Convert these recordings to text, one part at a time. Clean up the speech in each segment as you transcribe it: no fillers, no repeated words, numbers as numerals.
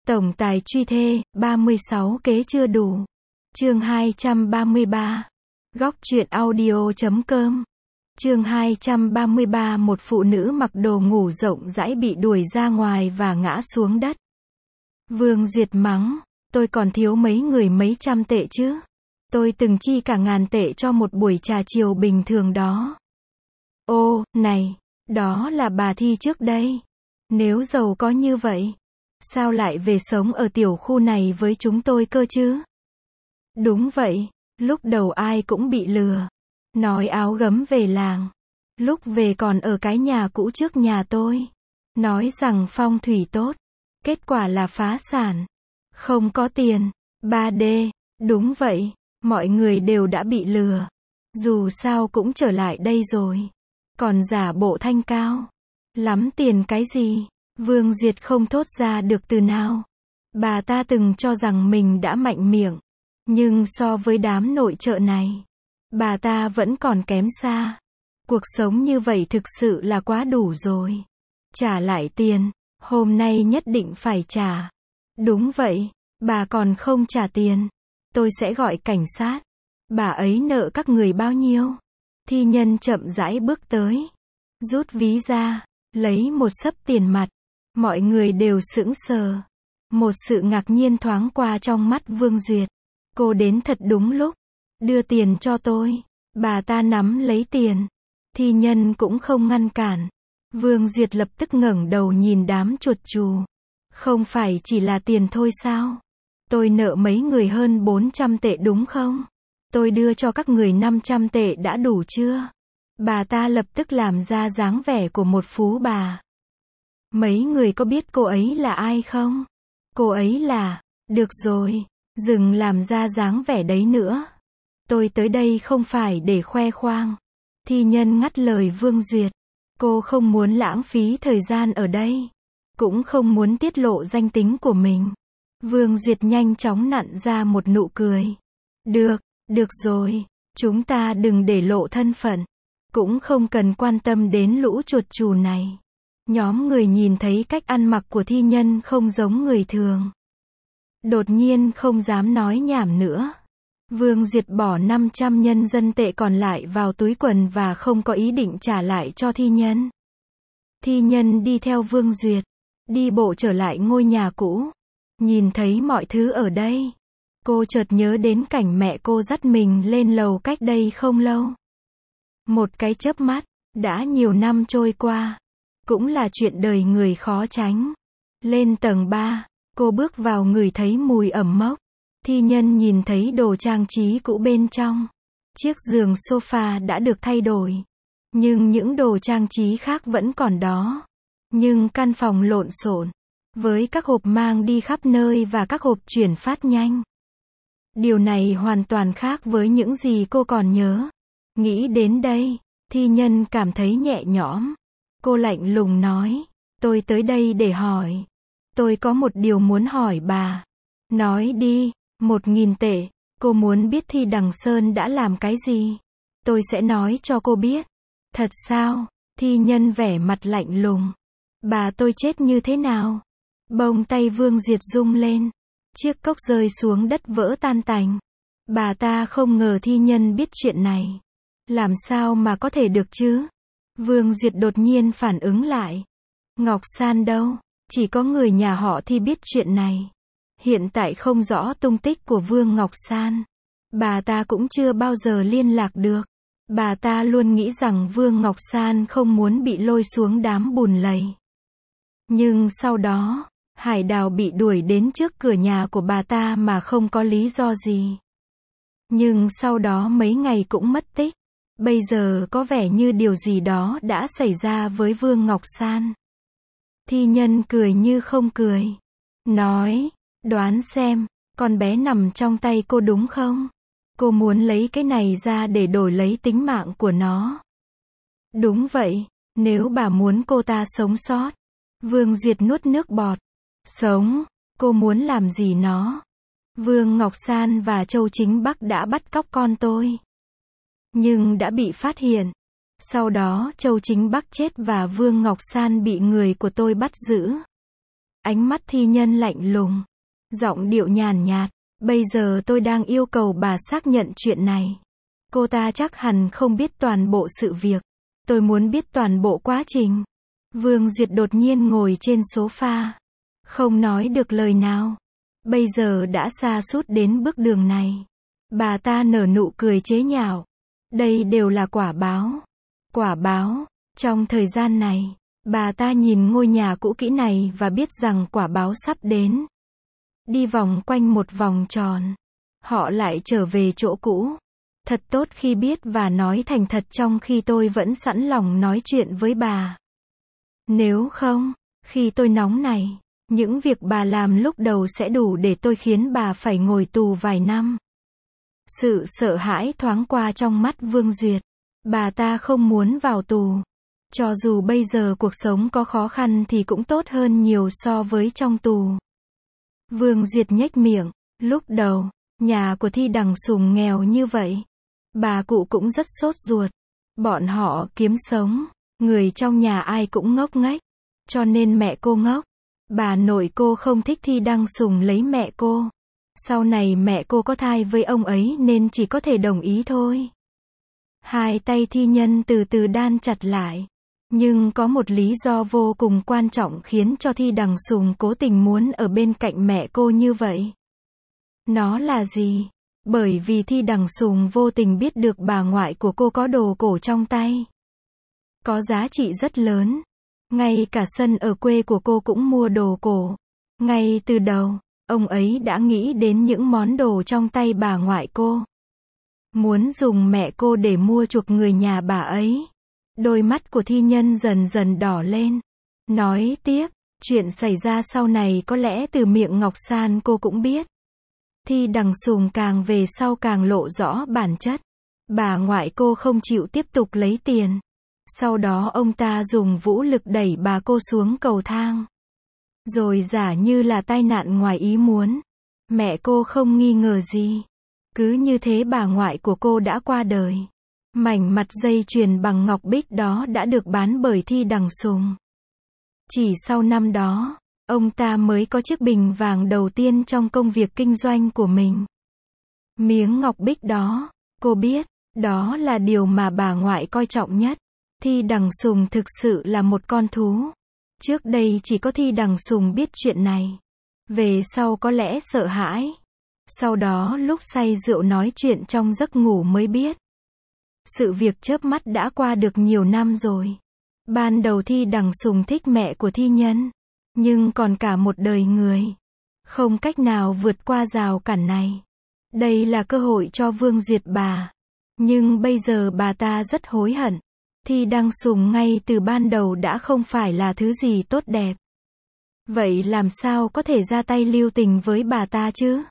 Tổng tài truy thê, 36 kế chưa đủ. Chương 233. Góc truyện audio.com. Chương 233. Một phụ nữ mặc đồ ngủ rộng rãi bị đuổi ra ngoài và ngã xuống đất. Vương Duyệt mắng, tôi còn thiếu mấy người mấy trăm tệ chứ. Tôi từng chi cả ngàn tệ cho một buổi trà chiều bình thường đó. Ô, này, đó là bà Thi trước đây. Nếu giàu có như vậy, sao lại về sống ở tiểu khu này với chúng tôi cơ chứ? Đúng vậy, lúc đầu ai cũng bị lừa. Nói áo gấm về làng. Lúc về còn ở cái nhà cũ trước nhà tôi. Nói rằng phong thủy tốt. Kết quả là phá sản. Không có tiền. 3D. Đúng vậy, mọi người đều đã bị lừa. Dù sao cũng trở lại đây rồi. Còn giả bộ thanh cao. Lắm tiền cái gì? Vương Duyệt không thốt ra được từ nào. Bà ta từng cho rằng mình đã mạnh miệng. Nhưng so với đám nội trợ này, bà ta vẫn còn kém xa. Cuộc sống như vậy thực sự là quá đủ rồi. Trả lại tiền, hôm nay nhất định phải trả. Đúng vậy, bà còn không trả tiền. Tôi sẽ gọi cảnh sát. Bà ấy nợ các người bao nhiêu? Thi Nhân chậm rãi bước tới. Rút ví ra, lấy một xấp tiền mặt. Mọi người đều sững sờ. Một sự ngạc nhiên thoáng qua trong mắt Vương Duyệt. Cô đến thật đúng lúc. Đưa tiền cho tôi. Bà ta nắm lấy tiền. Thi Nhân cũng không ngăn cản. Vương Duyệt lập tức ngẩng đầu nhìn đám chuột chù. Không phải chỉ là tiền thôi sao? Tôi nợ mấy người hơn 400 tệ đúng không? Tôi đưa cho các người 500 tệ đã đủ chưa? Bà ta lập tức làm ra dáng vẻ của một phú bà. Mấy người có biết cô ấy là ai không? Cô ấy là... Được rồi, đừng làm ra dáng vẻ đấy nữa. Tôi tới đây không phải để khoe khoang. Thi Nhân ngắt lời Vương Duyệt. Cô không muốn lãng phí thời gian ở đây. Cũng không muốn tiết lộ danh tính của mình. Vương Duyệt nhanh chóng nặn ra một nụ cười. Được rồi, chúng ta đừng để lộ thân phận. Cũng không cần quan tâm đến lũ chuột chù này. Nhóm người nhìn thấy cách ăn mặc của Thi Nhân không giống người thường. Đột nhiên không dám nói nhảm nữa. Vương Duyệt bỏ 500 nhân dân tệ còn lại vào túi quần và không có ý định trả lại cho Thi Nhân. Thi Nhân đi theo Vương Duyệt, đi bộ trở lại ngôi nhà cũ. Nhìn thấy mọi thứ ở đây, cô chợt nhớ đến cảnh mẹ cô dắt mình lên lầu cách đây không lâu. Một cái chớp mắt, đã nhiều năm trôi qua. Cũng là chuyện đời người khó tránh. Lên tầng 3, cô bước vào ngửi thấy mùi ẩm mốc. Thi Nhân nhìn thấy đồ trang trí cũ bên trong. Chiếc giường sofa đã được thay đổi. Nhưng những đồ trang trí khác vẫn còn đó. Nhưng căn phòng lộn xộn. Với các hộp mang đi khắp nơi và các hộp chuyển phát nhanh. Điều này hoàn toàn khác với những gì cô còn nhớ. Nghĩ đến đây, Thi Nhân cảm thấy nhẹ nhõm. Cô lạnh lùng nói, tôi tới đây để hỏi. Tôi có một điều muốn hỏi bà. Nói đi, 1.000 tệ. Cô muốn biết Thi Đằng Sơn đã làm cái gì? Tôi sẽ nói cho cô biết. Thật sao? Thi Nhân vẻ mặt lạnh lùng. Bà tôi chết như thế nào? Bông tay Vương Duyệt rung lên. Chiếc cốc rơi xuống đất vỡ tan tành. Bà ta không ngờ Thi Nhân biết chuyện này. Làm sao mà có thể được chứ? Vương Duyệt đột nhiên phản ứng lại. Ngọc San đâu? Chỉ có người nhà họ Thi biết chuyện này. Hiện tại không rõ tung tích của Vương Ngọc San. Bà ta cũng chưa bao giờ liên lạc được. Bà ta luôn nghĩ rằng Vương Ngọc San không muốn bị lôi xuống đám bùn lầy. Nhưng sau đó, Hải Đào bị đuổi đến trước cửa nhà của bà ta mà không có lý do gì. Nhưng sau đó mấy ngày cũng mất tích. Bây giờ có vẻ như điều gì đó đã xảy ra với Vương Ngọc San. Thi Nhân cười như không cười. Nói, đoán xem, con bé nằm trong tay cô đúng không? Cô muốn lấy cái này ra để đổi lấy tính mạng của nó. Đúng vậy, nếu bà muốn cô ta sống sót. Vương Duyệt nuốt nước bọt. Sống, cô muốn làm gì nó? Vương Ngọc San và Châu Chính Bắc đã bắt cóc con tôi. Nhưng đã bị phát hiện. Sau đó Châu Chính Bắc chết và Vương Ngọc San bị người của tôi bắt giữ. Ánh mắt thi nhân lạnh lùng. Giọng điệu nhàn nhạt. Bây giờ tôi đang yêu cầu bà xác nhận chuyện này. Cô ta chắc hẳn không biết toàn bộ sự việc. Tôi muốn biết toàn bộ quá trình. Vương Duyệt đột nhiên ngồi trên sofa. Không nói được lời nào. Bây giờ đã sa sút đến bước đường này. Bà ta nở nụ cười chế nhạo. Đây đều là quả báo. Quả báo. Trong thời gian này, bà ta nhìn ngôi nhà cũ kỹ này và biết rằng quả báo sắp đến. Đi vòng quanh một vòng tròn. Họ lại trở về chỗ cũ. Thật tốt khi biết và nói thành thật trong khi tôi vẫn sẵn lòng nói chuyện với bà. Nếu không, khi tôi nóng này, những việc bà làm lúc đầu sẽ đủ để tôi khiến bà phải ngồi tù vài năm. Sự sợ hãi thoáng qua trong mắt Vương Duyệt. Bà ta không muốn vào tù. Cho dù bây giờ cuộc sống có khó khăn thì cũng tốt hơn nhiều so với trong tù. Vương Duyệt nhếch miệng. Lúc đầu, nhà của Thi Đằng Sùng nghèo như vậy. Bà cụ cũng rất sốt ruột. Bọn họ kiếm sống. Người trong nhà ai cũng ngốc nghếch. Cho nên mẹ cô ngốc. Bà nội cô không thích Thi Đằng Sùng lấy mẹ cô. Sau này mẹ cô có thai với ông ấy nên chỉ có thể đồng ý thôi. Hai tay thi nhân từ từ đan chặt lại. Nhưng có một lý do vô cùng quan trọng khiến cho Thi Đằng Sùng cố tình muốn ở bên cạnh mẹ cô như vậy. Nó là gì? Bởi vì Thi Đằng Sùng vô tình biết được bà ngoại của cô có đồ cổ trong tay. Có giá trị rất lớn. Ngay cả sân ở quê của cô cũng mua đồ cổ. Ngay từ đầu, ông ấy đã nghĩ đến những món đồ trong tay bà ngoại cô. Muốn dùng mẹ cô để mua chuộc người nhà bà ấy. Đôi mắt của thi nhân dần dần đỏ lên. Nói tiếp, chuyện xảy ra sau này có lẽ từ miệng Ngọc San cô cũng biết. Thi Đằng Sùng càng về sau càng lộ rõ bản chất. Bà ngoại cô không chịu tiếp tục lấy tiền. Sau đó ông ta dùng vũ lực đẩy bà cô xuống cầu thang. Rồi giả như là tai nạn ngoài ý muốn. Mẹ cô không nghi ngờ gì. Cứ như thế bà ngoại của cô đã qua đời. Mảnh mặt dây chuyền bằng ngọc bích đó đã được bán bởi Thi Đằng Sùng. Chỉ sau năm đó, ông ta mới có chiếc bình vàng đầu tiên trong công việc kinh doanh của mình. Miếng ngọc bích đó, cô biết, đó là điều mà bà ngoại coi trọng nhất. Thi Đằng Sùng thực sự là một con thú. Trước đây chỉ có Thi Đằng Sùng biết chuyện này. Về sau có lẽ sợ hãi. Sau đó lúc say rượu nói chuyện trong giấc ngủ mới biết. Sự việc chớp mắt đã qua được nhiều năm rồi. Ban đầu Thi Đằng Sùng thích mẹ của thi nhân. Nhưng còn cả một đời người. Không cách nào vượt qua rào cản này. Đây là cơ hội cho Vương Duyệt bà. Nhưng bây giờ bà ta rất hối hận. Thi Đằng Sùng ngay từ ban đầu đã không phải là thứ gì tốt đẹp. Vậy làm sao có thể ra tay lưu tình với bà ta chứ?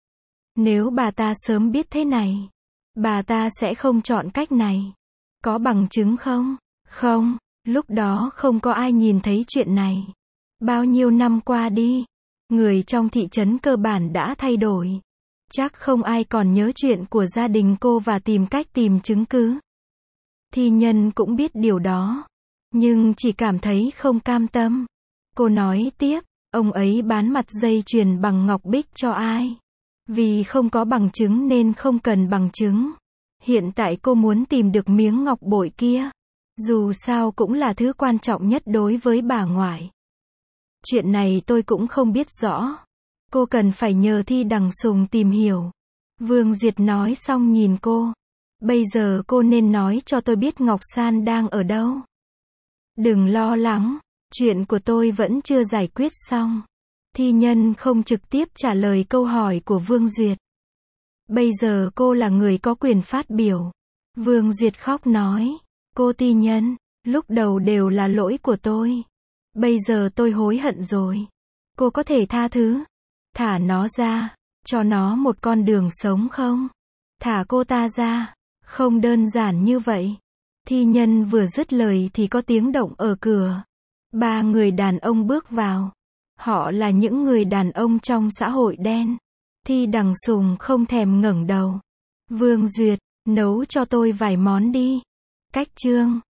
Nếu bà ta sớm biết thế này, bà ta sẽ không chọn cách này. Có bằng chứng không? Không, lúc đó không có ai nhìn thấy chuyện này. Bao nhiêu năm qua đi, người trong thị trấn cơ bản đã thay đổi. Chắc không ai còn nhớ chuyện của gia đình cô và tìm cách tìm chứng cứ. Thi nhân cũng biết điều đó, nhưng chỉ cảm thấy không cam tâm. Cô nói tiếp, ông ấy bán mặt dây chuyền bằng ngọc bích cho ai? Vì không có bằng chứng nên không cần bằng chứng. Hiện tại cô muốn tìm được miếng ngọc bội kia. Dù sao cũng là thứ quan trọng nhất đối với bà ngoại. Chuyện này tôi cũng không biết rõ. Cô cần phải nhờ Thi Đằng Sùng tìm hiểu. Vương Duyệt nói xong nhìn cô. Bây giờ cô nên nói cho tôi biết Ngọc San đang ở đâu. Đừng lo lắng, chuyện của tôi vẫn chưa giải quyết xong. Thi nhân không trực tiếp trả lời câu hỏi của Vương Duyệt. Bây giờ cô là người có quyền phát biểu. Vương Duyệt khóc nói. Cô thi nhân, lúc đầu đều là lỗi của tôi. Bây giờ tôi hối hận rồi. Cô có thể tha thứ. Thả nó ra. Cho nó một con đường sống không? Thả cô ta ra. Không đơn giản như vậy. Thi nhân vừa dứt lời thì có tiếng động ở cửa. 3 người đàn ông bước vào. Họ là những người đàn ông trong xã hội đen. Thi Đằng Sùng không thèm ngẩng đầu. Vương Duyệt, nấu cho tôi vài món đi. Cách chương